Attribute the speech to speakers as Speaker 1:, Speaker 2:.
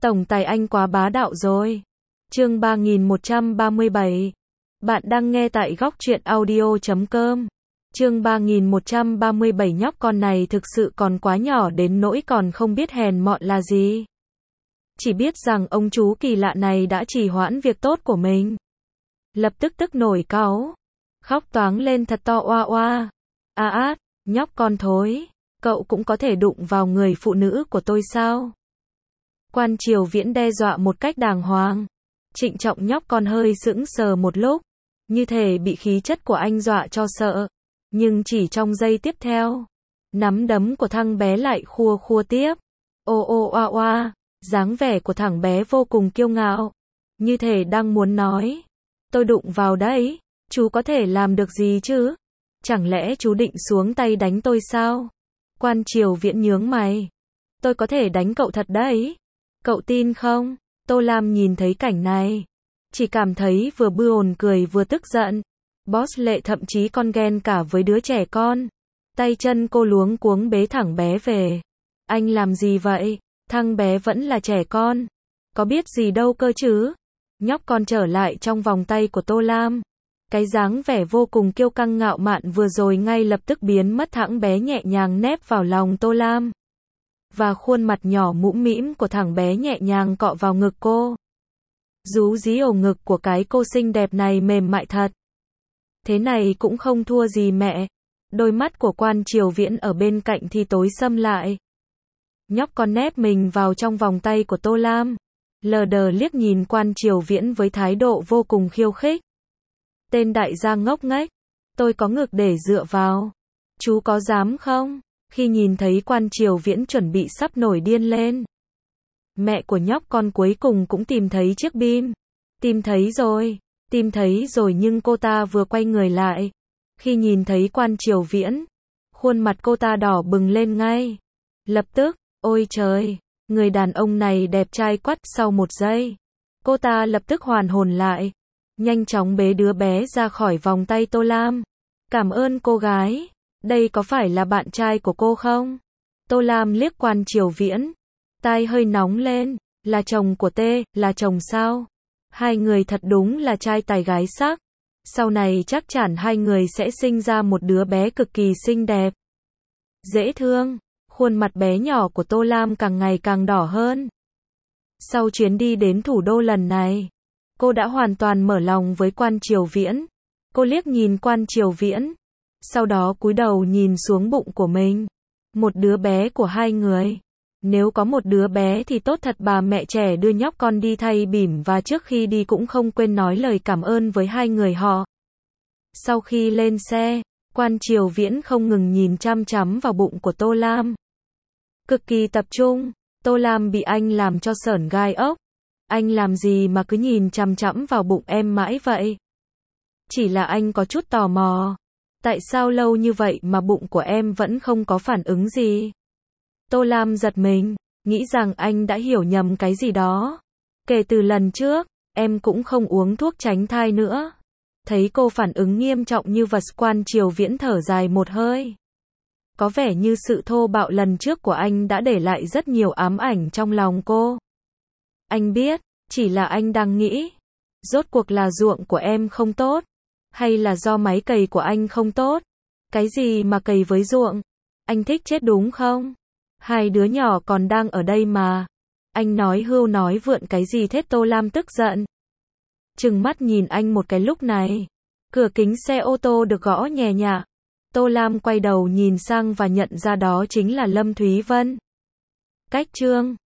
Speaker 1: Tổng tài anh quá bá đạo rồi. Chương 3137. Bạn đang nghe tại góc truyện audio.com. Chương 3137. Nhóc con này thực sự còn quá nhỏ đến nỗi còn không biết hèn mọn là gì. Chỉ biết rằng ông chú kỳ lạ này đã trì hoãn việc tốt của mình. Lập tức nổi cáu. Khóc toáng lên thật to oa oa. Nhóc con thối. Cậu cũng có thể đụng vào người phụ nữ của tôi sao? Quan Triều Viễn đe dọa một cách đàng hoàng. Trịnh Trọng nhóc con hơi sững sờ một lúc. Như thể bị khí chất của anh dọa cho sợ. Nhưng chỉ trong giây tiếp theo, nắm đấm của thằng bé lại khua tiếp. Ô oa oa, dáng vẻ của thằng bé vô cùng kiêu ngạo. Như thể đang muốn nói. Tôi đụng vào đấy, chú có thể làm được gì chứ? Chẳng lẽ chú định xuống tay đánh tôi sao? Quan Triều Viễn nhướng mày. Tôi có thể đánh cậu thật đấy. Cậu tin không? Tô Lam nhìn thấy cảnh này. Chỉ cảm thấy vừa buồn cười vừa tức giận. Boss Lệ thậm chí còn ghen cả với đứa trẻ con. Tay chân cô luống cuống bế thẳng bé về. Anh làm gì vậy? Thằng bé vẫn là trẻ con. Có biết gì đâu cơ chứ? Nhóc con trở lại trong vòng tay của Tô Lam. Cái dáng vẻ vô cùng kiêu căng ngạo mạn vừa rồi ngay lập tức biến mất, thằng bé nhẹ nhàng nép vào lòng Tô Lam. Và khuôn mặt nhỏ mũm mĩm của thằng bé nhẹ nhàng cọ vào ngực cô. Rú rí ổ ngực của cái cô xinh đẹp này mềm mại thật. Thế này cũng không thua gì mẹ. Đôi mắt của Quan Triều Viễn ở bên cạnh thì tối sầm lại. Nhóc con nép mình vào trong vòng tay của Tô Lam. Lờ đờ liếc nhìn Quan Triều Viễn với thái độ vô cùng khiêu khích. Tên đại gia ngốc nghếch. Tôi có ngực để dựa vào. Chú có dám không? Khi nhìn thấy Quan Triều Viễn chuẩn bị sắp nổi điên lên. Mẹ của nhóc con cuối cùng cũng tìm thấy chiếc bim. Tìm thấy rồi nhưng cô ta vừa quay người lại. Khi nhìn thấy Quan Triều Viễn, khuôn mặt cô ta đỏ bừng lên ngay. Lập tức, ôi trời, người đàn ông này đẹp trai quá. Sau một giây, cô ta lập tức hoàn hồn lại. Nhanh chóng bế đứa bé ra khỏi vòng tay Tô Lam. Cảm ơn cô gái. Đây có phải là bạn trai của cô không? Tô Lam liếc Quan Triều Viễn. Tai hơi nóng lên. Là chồng của Tê, là chồng sao? Hai người thật đúng là trai tài gái sắc. Sau này chắc chắn hai người sẽ sinh ra một đứa bé cực kỳ xinh đẹp. Dễ thương. Khuôn mặt bé nhỏ của Tô Lam càng ngày càng đỏ hơn. Sau chuyến đi đến thủ đô lần này, cô đã hoàn toàn mở lòng với Quan Triều Viễn. Cô liếc nhìn Quan Triều Viễn. Sau đó cúi đầu nhìn xuống bụng của mình. Một đứa bé của hai người. Nếu có một đứa bé thì tốt thật. Bà mẹ trẻ đưa nhóc con đi thay bỉm và trước khi đi cũng không quên nói lời cảm ơn với hai người họ. Sau khi lên xe, Quan Triều Viễn không ngừng nhìn chăm chăm vào bụng của Tô Lam. Cực kỳ tập trung. Tô Lam bị anh làm cho sởn gai ốc. Anh làm gì mà cứ nhìn chăm chăm vào bụng em mãi vậy? Chỉ là anh có chút tò mò. Tại sao lâu như vậy mà bụng của em vẫn không có phản ứng gì? Tô Lam giật mình, nghĩ rằng anh đã hiểu nhầm cái gì đó. Kể từ lần trước, em cũng không uống thuốc tránh thai nữa. Thấy cô phản ứng nghiêm trọng như vật, Quan Triều Viễn thở dài một hơi. Có vẻ như sự thô bạo lần trước của anh đã để lại rất nhiều ám ảnh trong lòng cô. Anh biết, chỉ là anh đang nghĩ. Rốt cuộc là ruộng của em không tốt? Hay là do máy cày của anh không tốt? Cái gì mà cày với ruộng? Anh thích chết đúng không? Hai đứa nhỏ còn đang ở đây mà. Anh nói hưu nói vượn cái gì thế? Tô Lam tức giận. Trừng mắt nhìn anh một cái lúc này. Cửa kính xe ô tô được gõ nhẹ nhàng. Tô Lam quay đầu nhìn sang và nhận ra đó chính là Lâm Thúy Vân. Cách chương